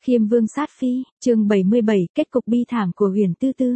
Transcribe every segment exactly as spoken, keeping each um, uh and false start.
Khiêm Vương sát phi, chương bảy mươi bảy, kết cục bi thảm của Uyển Tư Tư.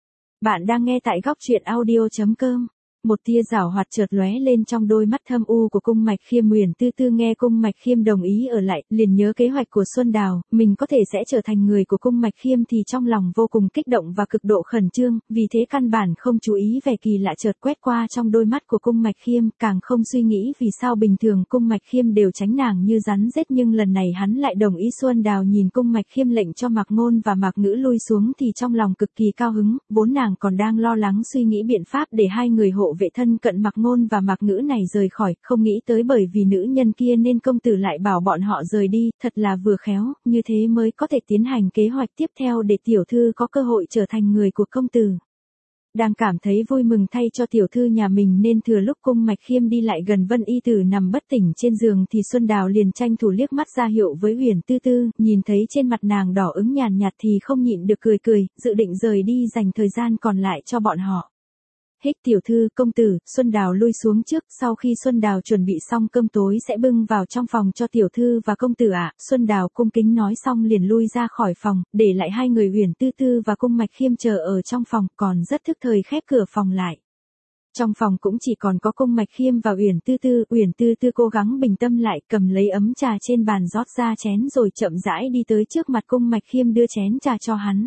Bạn đang nghe tại góc truyện audio chấm com. Một tia giảo hoạt chợt lóe lên trong đôi mắt thâm u của Cung Mạch Khiêm. Uyển Tư Tư nghe Cung Mạch Khiêm đồng ý ở lại, liền nhớ kế hoạch của Xuân Đào, mình có thể sẽ trở thành người của Cung Mạch Khiêm thì trong lòng vô cùng kích động và cực độ khẩn trương, vì thế căn bản không chú ý vẻ kỳ lạ chợt quét qua trong đôi mắt của Cung Mạch Khiêm, càng không suy nghĩ vì sao bình thường Cung Mạch Khiêm đều tránh nàng như rắn rết nhưng lần này hắn lại đồng ý. Xuân Đào nhìn Cung Mạch Khiêm lệnh cho Mạc Ngôn và Mạc Ngữ lui xuống thì trong lòng cực kỳ cao hứng, vốn nàng còn đang lo lắng suy nghĩ biện pháp để hai người hộ vệ thân cận Mạc Ngôn và Mạc Ngữ này rời khỏi, không nghĩ tới bởi vì nữ nhân kia nên công tử lại bảo bọn họ rời đi, thật là vừa khéo, như thế mới có thể tiến hành kế hoạch tiếp theo để tiểu thư có cơ hội trở thành người của công tử. Đang cảm thấy vui mừng thay cho tiểu thư nhà mình nên thừa lúc Cung Mạch Khiêm đi lại gần Vân Y Tử nằm bất tỉnh trên giường thì Xuân Đào liền tranh thủ liếc mắt ra hiệu với Uyển Tư Tư, nhìn thấy trên mặt nàng đỏ ửng nhàn nhạt thì không nhịn được cười cười, dự định rời đi dành thời gian còn lại cho bọn họ. Hích tiểu thư, công tử, Xuân Đào lui xuống trước, sau khi Xuân Đào chuẩn bị xong cơm tối sẽ bưng vào trong phòng cho tiểu thư và công tử ạ. À. Xuân Đào cung kính nói xong liền lui ra khỏi phòng, để lại hai người Uyển Tư Tư và Cung Mạch Khiêm chờ ở trong phòng, còn rất thức thời khép cửa phòng lại. Trong phòng cũng chỉ còn có Cung Mạch Khiêm và Uyển Tư Tư, Uyển Tư Tư cố gắng bình tâm lại, cầm lấy ấm trà trên bàn rót ra chén rồi chậm rãi đi tới trước mặt Cung Mạch Khiêm đưa chén trà cho hắn.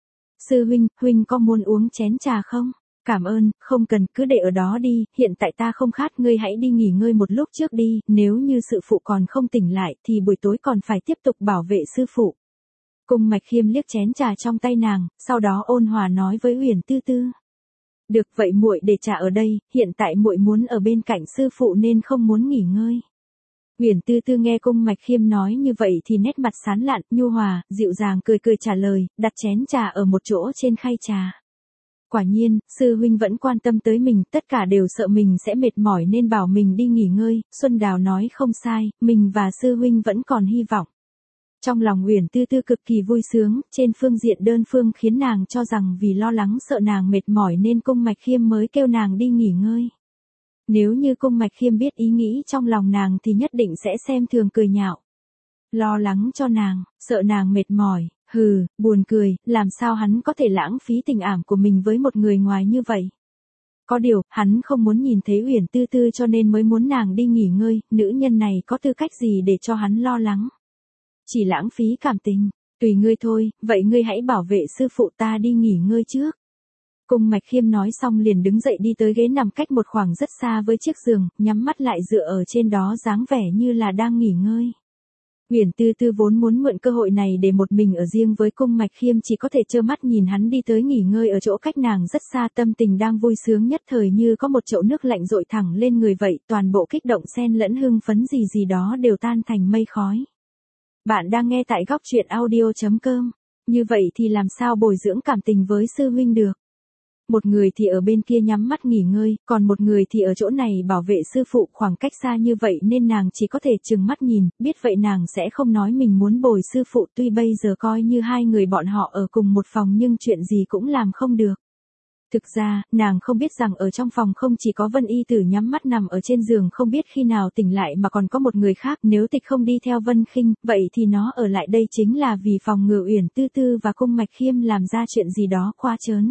Sư huynh, huynh có muốn uống chén trà không? Cảm ơn, không cần, cứ để ở đó đi, hiện tại ta không khát, ngươi hãy đi nghỉ ngơi một lúc trước đi, nếu như sư phụ còn không tỉnh lại thì buổi tối còn phải tiếp tục bảo vệ sư phụ. Cung Mạch Khiêm liếc chén trà trong tay nàng, sau đó ôn hòa nói với Uyển Tư Tư. Được vậy muội để trà ở đây, hiện tại muội muốn ở bên cạnh sư phụ nên không muốn nghỉ ngơi. Uyển Tư Tư nghe Cung Mạch Khiêm nói như vậy thì nét mặt sán lạn, nhu hòa, dịu dàng cười cười trả lời, đặt chén trà ở một chỗ trên khay trà. Quả nhiên, sư huynh vẫn quan tâm tới mình, tất cả đều sợ mình sẽ mệt mỏi nên bảo mình đi nghỉ ngơi. Xuân Đào nói không sai, mình và sư huynh vẫn còn hy vọng. Trong lòng Uyển Tư Tư cực kỳ vui sướng, trên phương diện đơn phương khiến nàng cho rằng vì lo lắng sợ nàng mệt mỏi nên Cung Mạch Khiêm mới kêu nàng đi nghỉ ngơi. Nếu như Cung Mạch Khiêm biết ý nghĩ trong lòng nàng thì nhất định sẽ xem thường cười nhạo. Lo lắng cho nàng, sợ nàng mệt mỏi. Hừ, buồn cười, làm sao hắn có thể lãng phí tình ảm của mình với một người ngoài như vậy. Có điều, hắn không muốn nhìn thấy Uyển Tư Tư cho nên mới muốn nàng đi nghỉ ngơi, nữ nhân này có tư cách gì để cho hắn lo lắng. Chỉ lãng phí cảm tình, tùy ngươi thôi, vậy ngươi hãy bảo vệ sư phụ ta đi nghỉ ngơi trước. Cung Mạch Khiêm nói xong liền đứng dậy đi tới ghế nằm cách một khoảng rất xa với chiếc giường, nhắm mắt lại dựa ở trên đó dáng vẻ như là đang nghỉ ngơi. Uyển Tư Tư vốn muốn mượn cơ hội này để một mình ở riêng với Cung Mạch Khiêm chỉ có thể trơ mắt nhìn hắn đi tới nghỉ ngơi ở chỗ cách nàng rất xa, tâm tình đang vui sướng nhất thời như có một chậu nước lạnh dội thẳng lên người vậy, toàn bộ kích động xen lẫn hưng phấn gì gì đó đều tan thành mây khói. Bạn đang nghe tại góc truyện audio chấm com, như vậy thì làm sao bồi dưỡng cảm tình với sư huynh được? Một người thì ở bên kia nhắm mắt nghỉ ngơi, còn một người thì ở chỗ này bảo vệ sư phụ, khoảng cách xa như vậy nên nàng chỉ có thể trừng mắt nhìn, biết vậy nàng sẽ không nói mình muốn bồi sư phụ, tuy bây giờ coi như hai người bọn họ ở cùng một phòng nhưng chuyện gì cũng làm không được. Thực ra, nàng không biết rằng ở trong phòng không chỉ có Vân Y Tử nhắm mắt nằm ở trên giường không biết khi nào tỉnh lại mà còn có một người khác, nếu Tịch không đi theo Vân Khinh, vậy thì nó ở lại đây chính là vì phòng ngừa Uyển Tư Tư và Cung Mạch Khiêm làm ra chuyện gì đó quá trớn.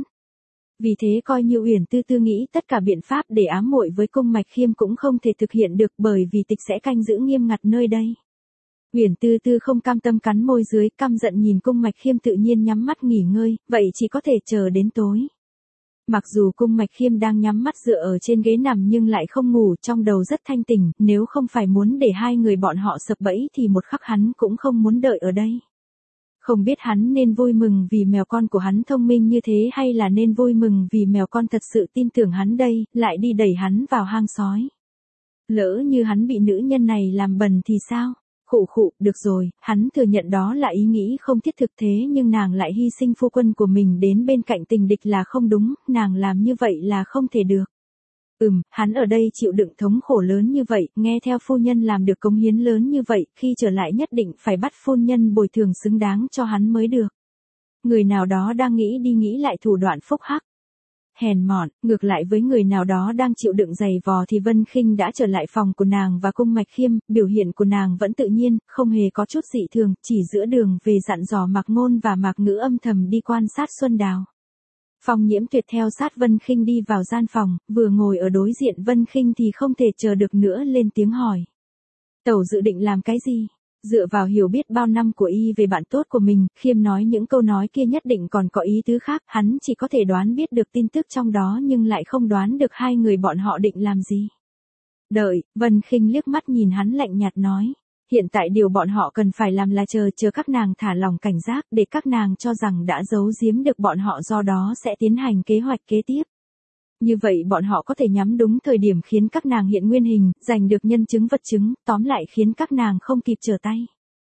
Vì thế coi như Uyển Tư Tư nghĩ tất cả biện pháp để ám muội với Cung Mạch Khiêm cũng không thể thực hiện được bởi vì Tịch sẽ canh giữ nghiêm ngặt nơi đây. Uyển Tư Tư không cam tâm cắn môi dưới, căm giận nhìn Cung Mạch Khiêm tự nhiên nhắm mắt nghỉ ngơi, vậy chỉ có thể chờ đến tối. Mặc dù Cung Mạch Khiêm đang nhắm mắt dựa ở trên ghế nằm nhưng lại không ngủ, trong đầu rất thanh tỉnh, nếu không phải muốn để hai người bọn họ sập bẫy thì một khắc hắn cũng không muốn đợi ở đây. Không biết hắn nên vui mừng vì mèo con của hắn thông minh như thế hay là nên vui mừng vì mèo con thật sự tin tưởng hắn đây, lại đi đẩy hắn vào hang sói. Lỡ như hắn bị nữ nhân này làm bần thì sao? Khụ khụ, được rồi, hắn thừa nhận đó là ý nghĩ không thiết thực thế nhưng nàng lại hy sinh phu quân của mình đến bên cạnh tình địch là không đúng, nàng làm như vậy là không thể được. Ừm, hắn ở đây chịu đựng thống khổ lớn như vậy, nghe theo phu nhân làm được cống hiến lớn như vậy, khi trở lại nhất định phải bắt phu nhân bồi thường xứng đáng cho hắn mới được. Người nào đó đang nghĩ đi nghĩ lại thủ đoạn phúc hắc. hèn mọn, ngược lại với người nào đó đang chịu đựng giày vò thì Vân Khinh đã trở lại phòng của nàng và Cung Mạch Khiêm, biểu hiện của nàng vẫn tự nhiên, không hề có chút dị thường, chỉ giữa đường về dặn dò Mạc Ngôn và Mạc Ngữ âm thầm đi quan sát Xuân Đào. Phong Nhiễm Tuyệt theo sát Vân Khinh đi vào gian phòng, vừa ngồi ở đối diện Vân Khinh thì không thể chờ được nữa lên tiếng hỏi. Tẩu dự định làm cái gì? Dựa vào hiểu biết bao năm của y về bạn tốt của mình, Khiêm nói những câu nói kia nhất định còn có ý tứ khác, hắn chỉ có thể đoán biết được tin tức trong đó nhưng lại không đoán được hai người bọn họ định làm gì. Đợi, Vân Khinh liếc mắt nhìn hắn lạnh nhạt nói. Hiện tại điều bọn họ cần phải làm là chờ chờ các nàng thả lòng cảnh giác để các nàng cho rằng đã giấu giếm được bọn họ, do đó sẽ tiến hành kế hoạch kế tiếp. Như vậy bọn họ có thể nhắm đúng thời điểm khiến các nàng hiện nguyên hình, giành được nhân chứng vật chứng, tóm lại khiến các nàng không kịp trở tay.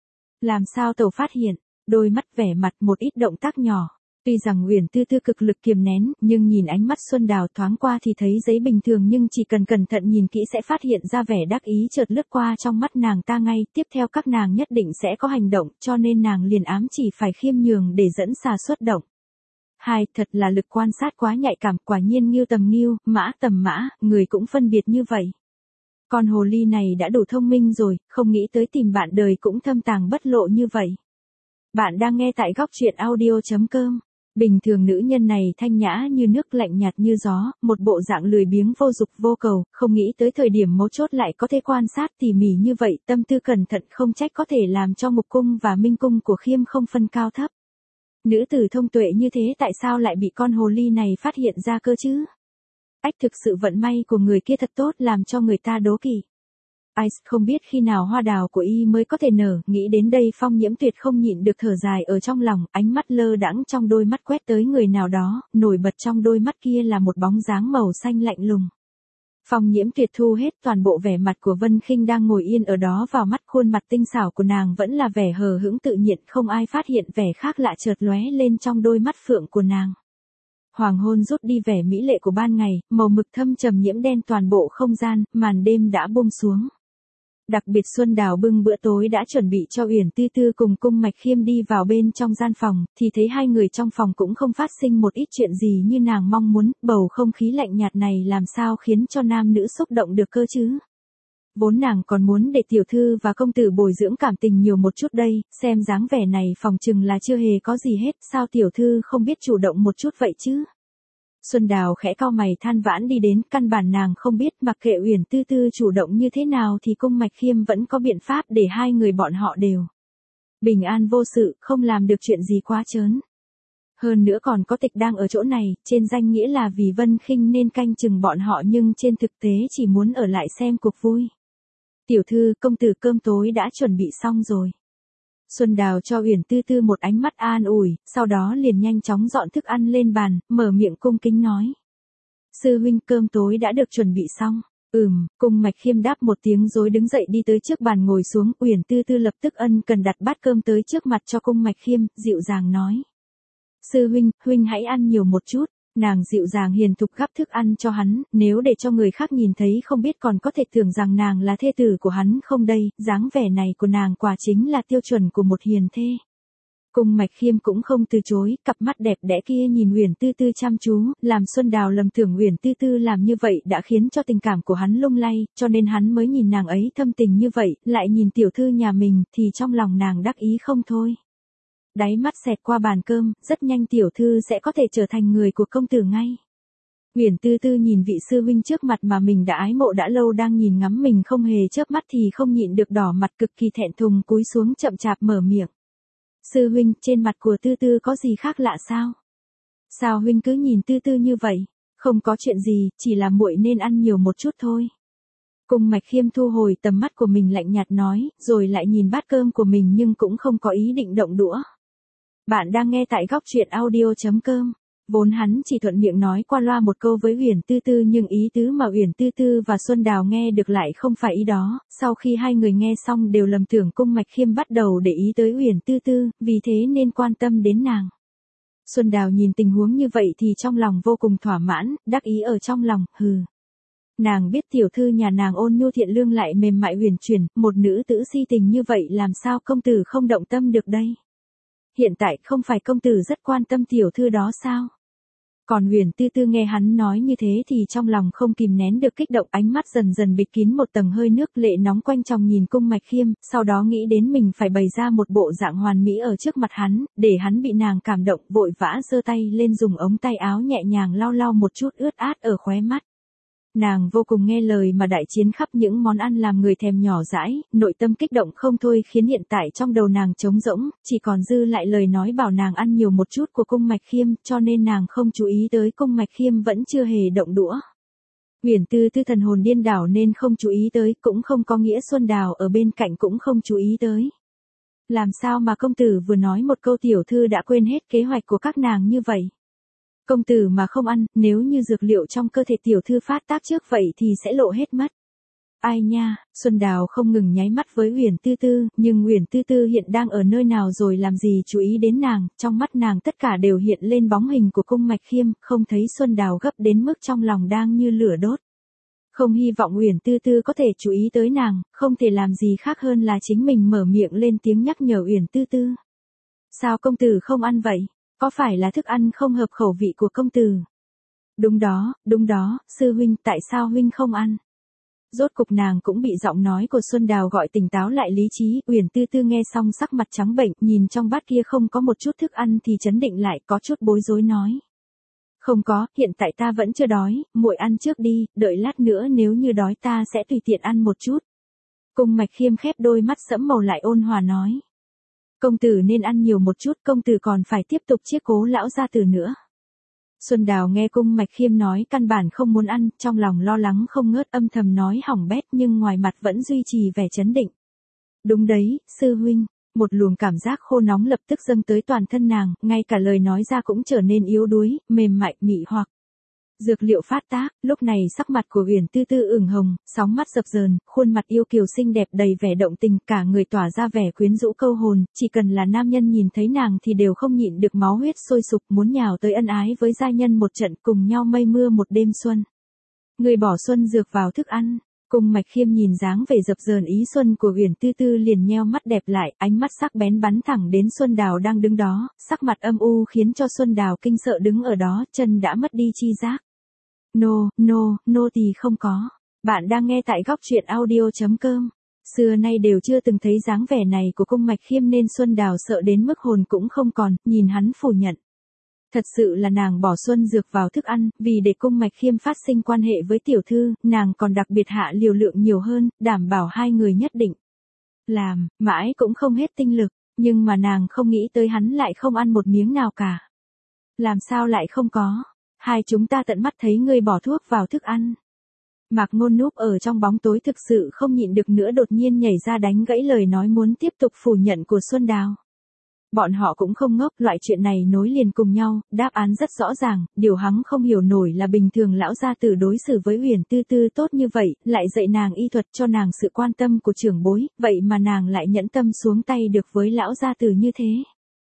Làm sao tẩu phát hiện? Đôi mắt vẻ mặt một ít động tác nhỏ. Tuy rằng Uyển Tư Tư cực lực kiềm nén, nhưng nhìn ánh mắt Xuân Đào thoáng qua thì thấy giấy bình thường, nhưng chỉ cần cẩn thận nhìn kỹ sẽ phát hiện ra vẻ đắc ý chợt lướt qua trong mắt nàng ta ngay, tiếp theo các nàng nhất định sẽ có hành động, cho nên nàng liền ám chỉ phải khiêm nhường để dẫn xà xuất động. Hai, thật là lực quan sát quá nhạy cảm, quả nhiên Ngưu tầm Ngưu, Mã tầm Mã, người cũng phân biệt như vậy. Con hồ ly này đã đủ thông minh rồi, không nghĩ tới tìm bạn đời cũng thâm tàng bất lộ như vậy. Bạn đang nghe tại góc truyện audio chấm com. Bình thường nữ nhân này thanh nhã như nước, lạnh nhạt như gió, một bộ dạng lười biếng vô dục vô cầu, không nghĩ tới thời điểm mấu chốt lại có thể quan sát tỉ mỉ như vậy, tâm tư cẩn thận không trách có thể làm cho Mục Cung và Minh Cung của Khiêm không phân cao thấp. Nữ tử thông tuệ như thế tại sao lại bị con hồ ly này phát hiện ra cơ chứ? Ách, thực sự vận may của người kia thật tốt, làm cho người ta đố kỵ. Ai không biết khi nào hoa đào của y mới có thể nở, nghĩ đến đây Phong Nhiễm Tuyệt không nhịn được thở dài ở trong lòng, ánh mắt lơ đãng trong đôi mắt quét tới người nào đó, nổi bật trong đôi mắt kia là một bóng dáng màu xanh lạnh lùng. Phong Nhiễm Tuyệt thu hết toàn bộ vẻ mặt của Vân Khinh đang ngồi yên ở đó vào mắt, khuôn mặt tinh xảo của nàng vẫn là vẻ hờ hững tự nhiên, không ai phát hiện vẻ khác lạ chợt lóe lên trong đôi mắt phượng của nàng. Hoàng hôn rút đi vẻ mỹ lệ của ban ngày, màu mực thâm trầm nhiễm đen toàn bộ không gian, màn đêm đã buông xuống. Đặc biệt Xuân Đào bưng bữa tối đã chuẩn bị cho Uyển Tư Tư cùng Cung Mạch Khiêm đi vào bên trong gian phòng, thì thấy hai người trong phòng cũng không phát sinh một ít chuyện gì như nàng mong muốn, bầu không khí lạnh nhạt này làm sao khiến cho nam nữ xúc động được cơ chứ. Vốn nàng còn muốn để tiểu thư và công tử bồi dưỡng cảm tình nhiều một chút đây, xem dáng vẻ này phòng chừng là chưa hề có gì hết, sao tiểu thư không biết chủ động một chút vậy chứ. Xuân Đào khẽ cau mày than vãn đi đến, căn bản nàng không biết mặc kệ Uyển Tư Tư chủ động như thế nào thì Cung Mạch Khiêm vẫn có biện pháp để hai người bọn họ đều bình an vô sự, không làm được chuyện gì quá trớn. Hơn nữa còn có Tịch đang ở chỗ này, trên danh nghĩa là vì Vân Khinh nên canh chừng bọn họ nhưng trên thực tế chỉ muốn ở lại xem cuộc vui. Tiểu thư, công tử cơm tối đã chuẩn bị xong rồi. Xuân Đào cho Uyển Tư Tư một ánh mắt an ủi, sau đó liền nhanh chóng dọn thức ăn lên bàn, mở miệng cung kính nói. Sư huynh, cơm tối đã được chuẩn bị xong. Ừm, Cung Mạch Khiêm đáp một tiếng rồi đứng dậy đi tới trước bàn ngồi xuống, Uyển Tư Tư lập tức ân cần đặt bát cơm tới trước mặt cho Cung Mạch Khiêm, dịu dàng nói. Sư huynh, huynh hãy ăn nhiều một chút. Nàng dịu dàng hiền thục gắp thức ăn cho hắn, nếu để cho người khác nhìn thấy không biết còn có thể tưởng rằng nàng là thê tử của hắn không đây, dáng vẻ này của nàng quả chính là tiêu chuẩn của một hiền thê. Cung Mạch Khiêm cũng không từ chối, cặp mắt đẹp đẽ kia nhìn Uyển Tư Tư chăm chú, làm Xuân Đào lầm tưởng Uyển Tư Tư làm như vậy đã khiến cho tình cảm của hắn lung lay, cho nên hắn mới nhìn nàng ấy thâm tình như vậy, lại nhìn tiểu thư nhà mình thì trong lòng nàng đắc ý không thôi. Đáy mắt xẹt qua bàn cơm, rất nhanh tiểu thư sẽ có thể trở thành người của công tử ngay. Uyển Tư Tư nhìn vị sư huynh trước mặt mà mình đã ái mộ đã lâu đang nhìn ngắm mình không hề chớp mắt thì không nhịn được đỏ mặt, cực kỳ thẹn thùng cúi xuống chậm chạp mở miệng. Sư huynh, trên mặt của Tư Tư có gì khác lạ sao? Sao huynh cứ nhìn Tư Tư như vậy? Không có chuyện gì, chỉ là muội nên ăn nhiều một chút thôi. Cung Mạch Khiêm thu hồi tầm mắt của mình lạnh nhạt nói, rồi lại nhìn bát cơm của mình nhưng cũng không có ý định động đũa. Bạn đang nghe tại góc truyện audio chấm com. Vốn hắn chỉ thuận miệng nói qua loa một câu với Uyển Tư Tư nhưng ý tứ mà Uyển Tư Tư và Xuân Đào nghe được lại không phải ý đó, sau khi hai người nghe xong đều lầm tưởng Cung Mạch Khiêm bắt đầu để ý tới Uyển Tư Tư, vì thế nên quan tâm đến nàng. Xuân Đào nhìn tình huống như vậy thì trong lòng vô cùng thỏa mãn, đắc ý ở trong lòng, hừ. Nàng biết tiểu thư nhà nàng ôn nhu thiện lương lại mềm mại huyền chuyển, một nữ tử si tình như vậy làm sao công tử không động tâm được đây. Hiện tại không phải công tử rất quan tâm tiểu thư đó sao? Còn Huyền Tư Tư nghe hắn nói như thế thì trong lòng không kìm nén được kích động, ánh mắt dần dần bịt kín một tầng hơi nước, lệ nóng quanh tròng nhìn Cung Mạch Khiêm, sau đó nghĩ đến mình phải bày ra một bộ dạng hoàn mỹ ở trước mặt hắn, để hắn bị nàng cảm động, vội vã giơ tay lên dùng ống tay áo nhẹ nhàng lau lau một chút ướt át ở khóe mắt. Nàng vô cùng nghe lời mà đại chiến khắp những món ăn làm người thèm nhỏ dãi, nội tâm kích động không thôi khiến hiện tại trong đầu nàng trống rỗng, chỉ còn dư lại lời nói bảo nàng ăn nhiều một chút của Cung Mạch Khiêm, cho nên nàng không chú ý tới Cung Mạch Khiêm vẫn chưa hề động đũa. Huyền Tư Tư thần hồn điên đảo nên không chú ý tới, cũng không có nghĩa Xuân Đào ở bên cạnh cũng không chú ý tới. Làm sao mà công tử vừa nói một câu tiểu thư đã quên hết kế hoạch của các nàng như vậy? Công tử mà không ăn, nếu như dược liệu trong cơ thể tiểu thư phát tác trước vậy thì sẽ lộ hết mất. Ai nha, Xuân Đào không ngừng nháy mắt với Huyền Tư Tư, nhưng Huyền Tư Tư hiện đang ở nơi nào rồi làm gì chú ý đến nàng, trong mắt nàng tất cả đều hiện lên bóng hình của Cung Mạch Khiêm, không thấy Xuân Đào gấp đến mức trong lòng đang như lửa đốt. Không hy vọng Huyền Tư Tư có thể chú ý tới nàng, không thể làm gì khác hơn là chính mình mở miệng lên tiếng nhắc nhở Huyền Tư Tư. Sao công tử không ăn vậy? Có phải là thức ăn không hợp khẩu vị của công tử? Đúng đó, đúng đó, sư huynh, tại sao huynh không ăn? Rốt cục nàng cũng bị giọng nói của Xuân Đào gọi tỉnh táo lại lý trí, Huyền Tư Tư nghe xong sắc mặt trắng bệch, nhìn trong bát kia không có một chút thức ăn thì chấn định lại, có chút bối rối nói. Không có, hiện tại ta vẫn chưa đói, muội ăn trước đi, đợi lát nữa nếu như đói ta sẽ tùy tiện ăn một chút. Cung Mạch Khiêm khép đôi mắt sẫm màu lại ôn hòa nói. Công tử nên ăn nhiều một chút, công tử còn phải tiếp tục chiết cố lão gia tử nữa. Xuân Đào nghe Cung Mạch Khiêm nói căn bản không muốn ăn, trong lòng lo lắng không ngớt, âm thầm nói hỏng bét nhưng ngoài mặt vẫn duy trì vẻ trấn định. Đúng đấy, sư huynh, một luồng cảm giác khô nóng lập tức dâng tới toàn thân nàng, ngay cả lời nói ra cũng trở nên yếu đuối, mềm mại, mị hoặc. Dược liệu phát tác, lúc này sắc mặt của Huyền Tư Tư ửng hồng, sóng mắt dập dờn, khuôn mặt yêu kiều xinh đẹp đầy vẻ động tình, cả người tỏa ra vẻ quyến rũ câu hồn, chỉ cần là nam nhân nhìn thấy nàng thì đều không nhịn được máu huyết sôi sục muốn nhào tới ân ái với giai nhân một trận cùng nhau mây mưa một đêm xuân. Người bỏ xuân dược vào thức ăn. Cung Mạch Khiêm nhìn dáng vẻ dập dờn ý xuân của Huyền Tư Tư liền nheo mắt đẹp lại, ánh mắt sắc bén bắn thẳng đến Xuân Đào đang đứng đó, sắc mặt âm u khiến cho Xuân Đào kinh sợ đứng ở đó, chân đã mất đi chi giác. Nô, nô, nô tỳ không có. Bạn đang nghe tại góc truyện audio chấm com. Xưa nay đều chưa từng thấy dáng vẻ này của Cung Mạch Khiêm nên Xuân Đào sợ đến mức hồn cũng không còn, nhìn hắn phủ nhận. Thật sự là nàng bỏ xuân dược vào thức ăn, vì để Cung Mạch Khiêm phát sinh quan hệ với tiểu thư, nàng còn đặc biệt hạ liều lượng nhiều hơn, đảm bảo hai người nhất định làm, mãi cũng không hết tinh lực, nhưng mà nàng không nghĩ tới hắn lại không ăn một miếng nào cả. Làm sao lại không có? Hai chúng ta tận mắt thấy ngươi bỏ thuốc vào thức ăn. Mạc Ngôn núp ở trong bóng tối thực sự không nhịn được nữa đột nhiên nhảy ra đánh gãy lời nói muốn tiếp tục phủ nhận của Xuân Đào. Bọn họ cũng không ngốc, loại chuyện này nối liền cùng nhau, đáp án rất rõ ràng, điều hắn không hiểu nổi là bình thường lão gia tử đối xử với Huyền Tư Tư tốt như vậy, lại dạy nàng y thuật cho nàng sự quan tâm của trưởng bối, vậy mà nàng lại nhẫn tâm xuống tay được với lão gia tử như thế.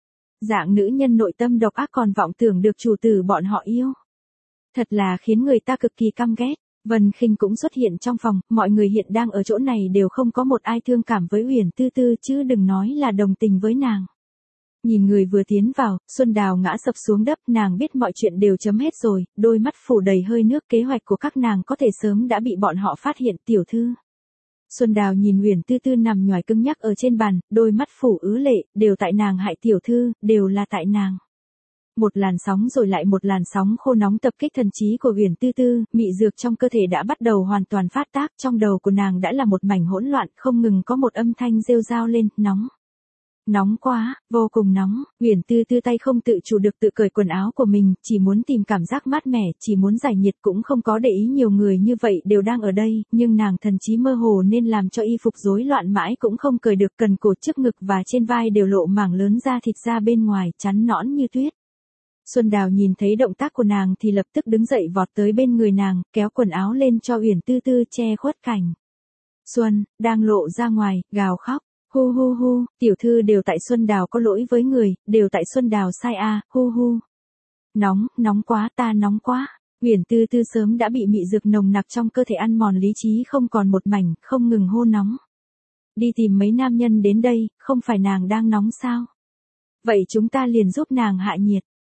Dạng nữ nhân nội tâm độc ác còn vọng tưởng được chủ tử bọn họ yêu. Thật là khiến người ta cực kỳ căm ghét. Vân Khinh cũng xuất hiện trong phòng, mọi người hiện đang ở chỗ này đều không có một ai thương cảm với Huyền Tư Tư chứ đừng nói là đồng tình với nàng. Nhìn người vừa tiến vào, Xuân Đào ngã sập xuống đất, nàng biết mọi chuyện đều chấm hết rồi, đôi mắt phủ đầy hơi nước, kế hoạch của các nàng có thể sớm đã bị bọn họ phát hiện. Tiểu thư. Xuân Đào nhìn Huyền Tư Tư nằm nhoài cứng nhắc ở trên bàn, đôi mắt phủ ứ lệ, đều tại nàng hại tiểu thư, đều là tại nàng. Một làn sóng rồi lại một làn sóng khô nóng tập kích thần trí của Huyền Tư Tư, mị dược trong cơ thể đã bắt đầu hoàn toàn phát tác, trong đầu của nàng đã là một mảnh hỗn loạn, không ngừng có một âm thanh rêu rao lên, nóng. Nóng quá, vô cùng nóng, Huyền Tư Tư tay không tự chủ được tự cởi quần áo của mình, chỉ muốn tìm cảm giác mát mẻ, chỉ muốn giải nhiệt, cũng không có để ý nhiều người như vậy đều đang ở đây, nhưng nàng thần trí mơ hồ nên làm cho y phục rối loạn mãi cũng không cởi được, cần cổ, trước ngực và trên vai đều lộ mảng lớn da thịt ra bên ngoài, trắng nõn như tuyết. Xuân Đào nhìn thấy động tác của nàng thì lập tức đứng dậy vọt tới bên người nàng, kéo quần áo lên cho Huyền Tư Tư che khuất cảnh. Xuân, đang lộ ra ngoài, gào khóc. Hu hu hu, tiểu thư đều tại Xuân Đào có lỗi với người, đều tại Xuân Đào sai a, à, hu hu. Nóng, nóng quá, ta nóng quá. Huyền Tư Tư sớm đã bị mị dược nồng nặc trong cơ thể ăn mòn lý trí không còn một mảnh, không ngừng hô nóng. Đi tìm mấy nam nhân đến đây, không phải nàng đang nóng sao? Vậy chúng ta liền giúp nàng hạ nhiệt.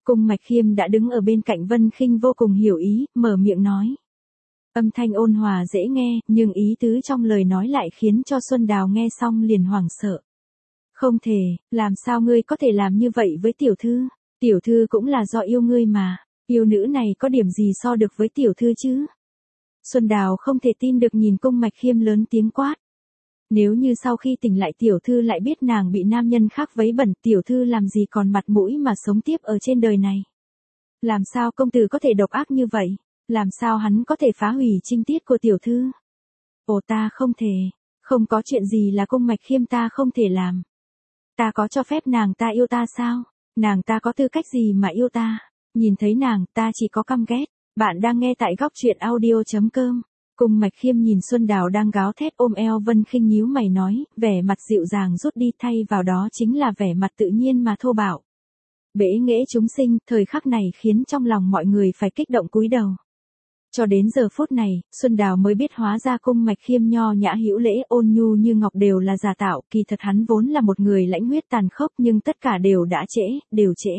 Cung Mạch Khiêm đã đứng ở bên cạnh Vân Khinh vô cùng hiểu ý, mở miệng nói. Âm thanh ôn hòa dễ nghe, nhưng ý tứ trong lời nói lại khiến cho Xuân Đào nghe xong liền hoảng sợ. Không thể, làm sao ngươi có thể làm như vậy với tiểu thư? Tiểu thư cũng là do yêu ngươi mà, yêu nữ này có điểm gì so được với tiểu thư chứ? Xuân Đào không thể tin được nhìn Cung Mạch Khiêm lớn tiếng quát. Nếu như sau khi tỉnh lại tiểu thư lại biết nàng bị nam nhân khác vấy bẩn, tiểu thư làm gì còn mặt mũi mà sống tiếp ở trên đời này? Làm sao công tử có thể độc ác như vậy? Làm sao hắn có thể phá hủy trinh tiết của tiểu thư? Ồ, ta không thể, không có chuyện gì là Cung Mạch Khiêm ta không thể làm. Ta có cho phép nàng ta yêu ta sao? Nàng ta có tư cách gì mà yêu ta? Nhìn thấy nàng, ta chỉ có căm ghét. Bạn đang nghe tại góc truyện audio chấm com. Cung Mạch Khiêm nhìn Xuân Đào đang gáo thét ôm eo Vân Khinh nhíu mày nói, vẻ mặt dịu dàng rút đi, thay vào đó chính là vẻ mặt tự nhiên mà thô bạo. Bể nghễ chúng sinh, thời khắc này khiến trong lòng mọi người phải kích động cúi đầu. Cho đến giờ phút này, Xuân Đào mới biết hóa ra Cung Mạch Khiêm nho nhã hữu lễ ôn nhu như ngọc đều là giả tạo, kỳ thật hắn vốn là một người lãnh huyết tàn khốc, nhưng tất cả đều đã trễ, đều trễ.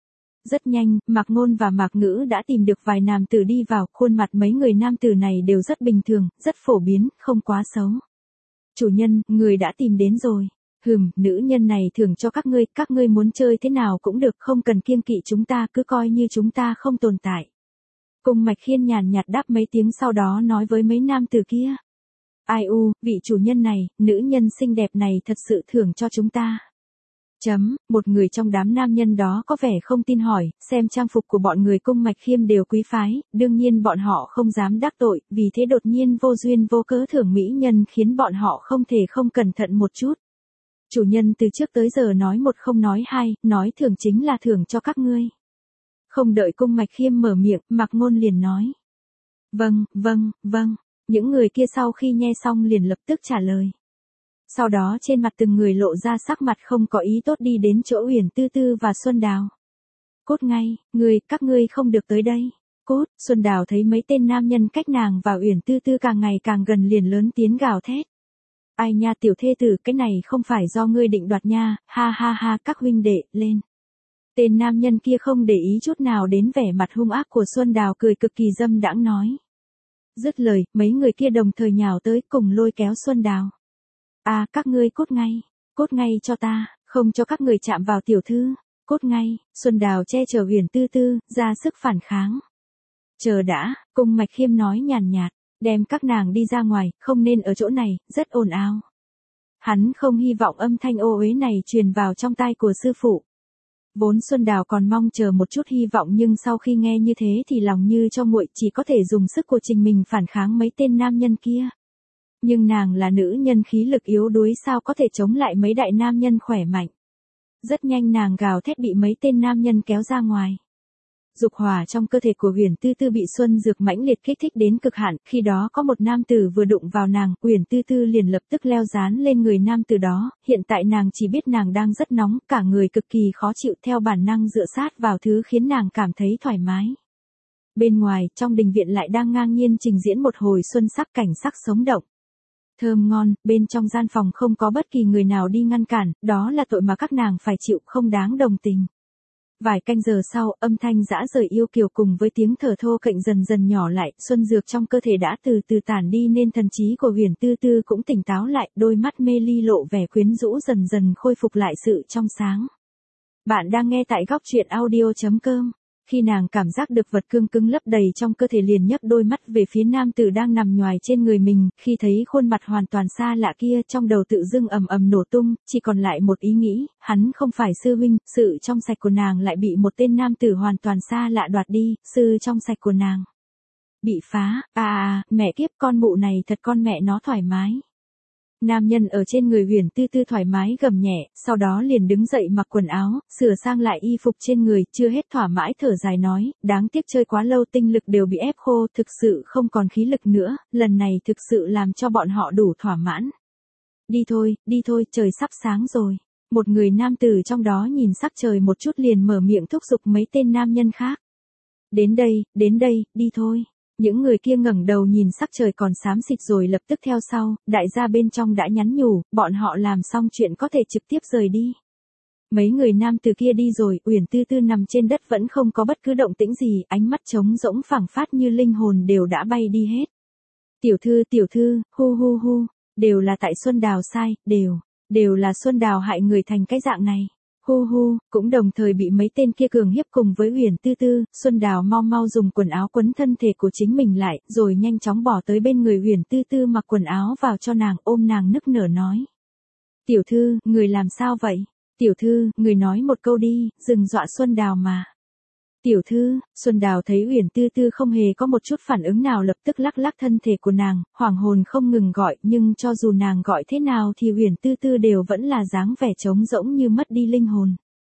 Rất nhanh, Mạc Ngôn và Mạc Ngữ đã tìm được vài nam tử đi vào, khuôn mặt mấy người nam tử này đều rất bình thường, rất phổ biến, không quá xấu. Chủ nhân, người đã tìm đến rồi. Hừm, nữ nhân này thưởng cho các ngươi, các ngươi muốn chơi thế nào cũng được, không cần kiêng kỵ chúng ta, cứ coi như chúng ta không tồn tại. Cung Mạch Khiêm nhàn nhạt đáp mấy tiếng sau đó nói với mấy nam tử kia. Ai u, vị chủ nhân này, nữ nhân xinh đẹp này thật sự thưởng cho chúng ta. Chấm, một người trong đám nam nhân đó có vẻ không tin hỏi, xem trang phục của bọn người Cung Mạch Khiêm đều quý phái, đương nhiên bọn họ không dám đắc tội, vì thế đột nhiên vô duyên vô cớ thưởng mỹ nhân khiến bọn họ không thể không cẩn thận một chút. Chủ nhân từ trước tới giờ nói một không nói hai, nói thưởng chính là thưởng cho các ngươi. Không đợi Cung Mạch Khiêm mở miệng, Mạc Ngôn liền nói. Vâng, vâng, vâng, những người kia sau khi nghe xong liền lập tức trả lời. Sau đó trên mặt từng người lộ ra sắc mặt không có ý tốt đi đến chỗ Uyển Tư Tư và Xuân Đào. Cút ngay, người, các ngươi không được tới đây. Cút, Xuân Đào thấy mấy tên nam nhân cách nàng và Uyển Tư Tư càng ngày càng gần liền lớn tiếng gào thét. Ai nha tiểu thê tử, cái này không phải do ngươi định đoạt nha, ha ha ha, các huynh đệ, lên. Tên nam nhân kia không để ý chút nào đến vẻ mặt hung ác của Xuân Đào, cười cực kỳ dâm đãng nói. Dứt lời, mấy người kia đồng thời nhào tới cùng lôi kéo Xuân Đào. À, các ngươi cút ngay, cút ngay cho ta, không cho các người chạm vào tiểu thư, cút ngay. Xuân Đào che chở Uyển Tư Tư, ra sức phản kháng. Chờ đã, Cung Mạch Khiêm nói nhàn nhạt, đem các nàng đi ra ngoài, không nên ở chỗ này, rất ồn ào. Hắn không hy vọng âm thanh ô uế này truyền vào trong tai của sư phụ. Vốn Xuân Đào còn mong chờ một chút hy vọng, nhưng sau khi nghe như thế thì lòng như cho nguội, chỉ có thể dùng sức của chính mình phản kháng mấy tên nam nhân kia. Nhưng nàng là nữ nhân khí lực yếu đuối, sao có thể chống lại mấy đại nam nhân khỏe mạnh. Rất nhanh nàng gào thét bị mấy tên nam nhân kéo ra ngoài. Dục hỏa trong cơ thể của Uyển Tư Tư bị xuân dược mãnh liệt kích thích đến cực hạn, khi đó có một nam tử vừa đụng vào nàng, Uyển Tư Tư liền lập tức leo dán lên người nam tử đó, hiện tại nàng chỉ biết nàng đang rất nóng, cả người cực kỳ khó chịu, theo bản năng dựa sát vào thứ khiến nàng cảm thấy thoải mái. Bên ngoài, trong đình viện lại đang ngang nhiên trình diễn một hồi xuân sắc, cảnh sắc sống động. Thơm ngon, bên trong gian phòng không có bất kỳ người nào đi ngăn cản, đó là tội mà các nàng phải chịu, không đáng đồng tình. Vài canh giờ sau, âm thanh dã rời yêu kiều cùng với tiếng thở thô kệch dần dần nhỏ lại, xuân dược trong cơ thể đã từ từ tản đi nên thần trí của Uyển Tư Tư cũng tỉnh táo lại, đôi mắt mê ly lộ vẻ quyến rũ dần dần khôi phục lại sự trong sáng. Bạn đang nghe tại góc truyện audio chấm com. Khi nàng cảm giác được vật cương cứng lấp đầy trong cơ thể liền nhấc đôi mắt về phía nam tử đang nằm nhoài trên người mình, khi thấy khuôn mặt hoàn toàn xa lạ kia, trong đầu tự dưng ầm ầm nổ tung, chỉ còn lại một ý nghĩ, hắn không phải sư huynh, sự trong sạch của nàng lại bị một tên nam tử hoàn toàn xa lạ đoạt đi, sư trong sạch của nàng bị phá, à à, mẹ kiếp, con mụ này thật con mẹ nó thoải mái. Nam nhân ở trên người Uyển Tư Tư thoải mái gầm nhẹ, sau đó liền đứng dậy mặc quần áo, sửa sang lại y phục trên người, chưa hết thỏa mãi thở dài nói, đáng tiếc chơi quá lâu tinh lực đều bị ép khô, thực sự không còn khí lực nữa, lần này thực sự làm cho bọn họ đủ thỏa mãn. Đi thôi, đi thôi, trời sắp sáng rồi. Một người nam tử trong đó nhìn sắc trời một chút liền mở miệng thúc giục mấy tên nam nhân khác. Đến đây, đến đây, đi thôi. Những người kia ngẩng đầu nhìn sắc trời còn xám xịt rồi lập tức theo sau, đại gia bên trong đã nhắn nhủ, bọn họ làm xong chuyện có thể trực tiếp rời đi. Mấy người nam từ kia đi rồi, Uyển Tư Tư nằm trên đất vẫn không có bất cứ động tĩnh gì, ánh mắt trống rỗng phảng phát như linh hồn đều đã bay đi hết. Tiểu thư, tiểu thư, hu hu hu, đều là tại Xuân Đào sai, đều, đều là Xuân Đào hại người thành cái dạng này. Hu hu, cũng đồng thời bị mấy tên kia cường hiếp cùng với Uyển Tư Tư, Xuân Đào mau mau dùng quần áo quấn thân thể của chính mình lại, rồi nhanh chóng bỏ tới bên người Uyển Tư Tư mặc quần áo vào cho nàng, ôm nàng nức nở nói. Tiểu thư, người làm sao vậy? Tiểu thư, người nói một câu đi, đừng dọa Xuân Đào mà. Tiểu thư, Xuân Đào thấy Uyển Tư Tư không hề có một chút phản ứng nào, lập tức lắc lắc thân thể của nàng, hoảng hồn không ngừng gọi, nhưng cho dù nàng gọi thế nào thì Uyển Tư Tư đều vẫn là dáng vẻ trống rỗng như mất đi linh hồn.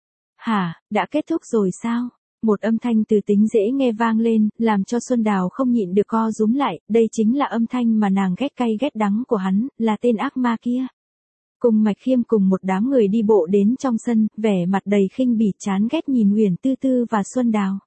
Hả, đã kết thúc rồi sao? Một âm thanh từ tính dễ nghe vang lên, làm cho Xuân Đào không nhịn được co rúm lại, đây chính là âm thanh mà nàng ghét cay ghét đắng của hắn, là tên ác ma kia. Cung Mạch Khiêm cùng một đám người đi bộ đến trong sân, vẻ mặt đầy khinh bỉ chán ghét nhìn Uyển Tư Tư và Xuân Đào.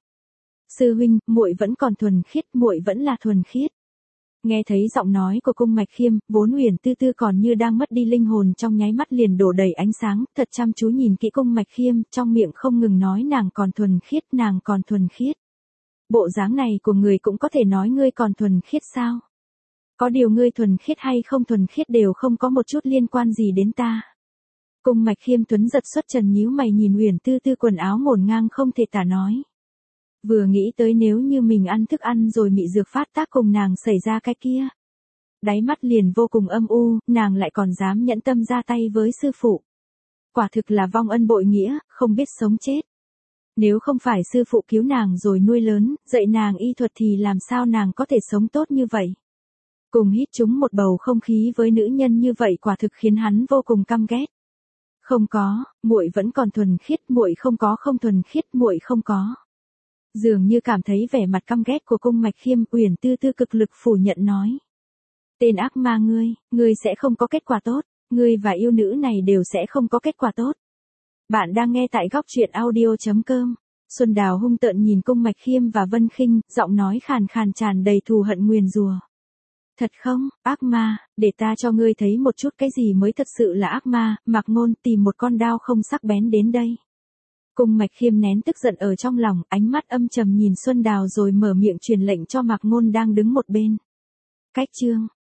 Sư huynh, muội vẫn còn thuần khiết, muội vẫn là thuần khiết. Nghe thấy giọng nói của Cung Mạch Khiêm, vốn Uyển Tư Tư còn như đang mất đi linh hồn trong nháy mắt liền đổ đầy ánh sáng, thật chăm chú nhìn kỹ Cung Mạch Khiêm, trong miệng không ngừng nói nàng còn thuần khiết, nàng còn thuần khiết. Bộ dáng này của người cũng có thể nói ngươi còn thuần khiết sao? Có điều ngươi thuần khiết hay không thuần khiết đều không có một chút liên quan gì đến ta. Cung Mạch Khiêm tuấn giật xuất trần nhíu mày nhìn Uyển Tư Tư quần áo ngổn ngang không thể tả nói. Vừa nghĩ tới nếu như mình ăn thức ăn rồi mị dược phát tác cùng nàng xảy ra cái kia. Đáy mắt liền vô cùng âm u, nàng lại còn dám nhẫn tâm ra tay với sư phụ. Quả thực là vong ân bội nghĩa, không biết sống chết. Nếu không phải sư phụ cứu nàng rồi nuôi lớn, dạy nàng y thuật thì làm sao nàng có thể sống tốt như vậy. Cùng hít chúng một bầu không khí với nữ nhân như vậy quả thực khiến hắn vô cùng căm ghét. Không có, muội vẫn còn thuần khiết, muội không có không thuần khiết, muội không có. Dường như cảm thấy vẻ mặt căm ghét của Cung Mạch Khiêm, Uyển Tư Tư cực lực phủ nhận nói. Tên ác ma ngươi, ngươi sẽ không có kết quả tốt, ngươi và yêu nữ này đều sẽ không có kết quả tốt. Bạn đang nghe tại góc truyện audio chấm com. Xuân Đào hung tợn nhìn Cung Mạch Khiêm và Vân Khinh, giọng nói khàn khàn tràn đầy thù hận nguyền rủa. Thật không, ác ma, để ta cho ngươi thấy một chút cái gì mới thật sự là ác ma, Mạc Ngôn tìm một con đao không sắc bén đến đây. Cung Mạch Khiêm nén tức giận ở trong lòng, ánh mắt âm trầm nhìn Xuân Đào rồi mở miệng truyền lệnh cho Mạc Ngôn đang đứng một bên. Cách chương,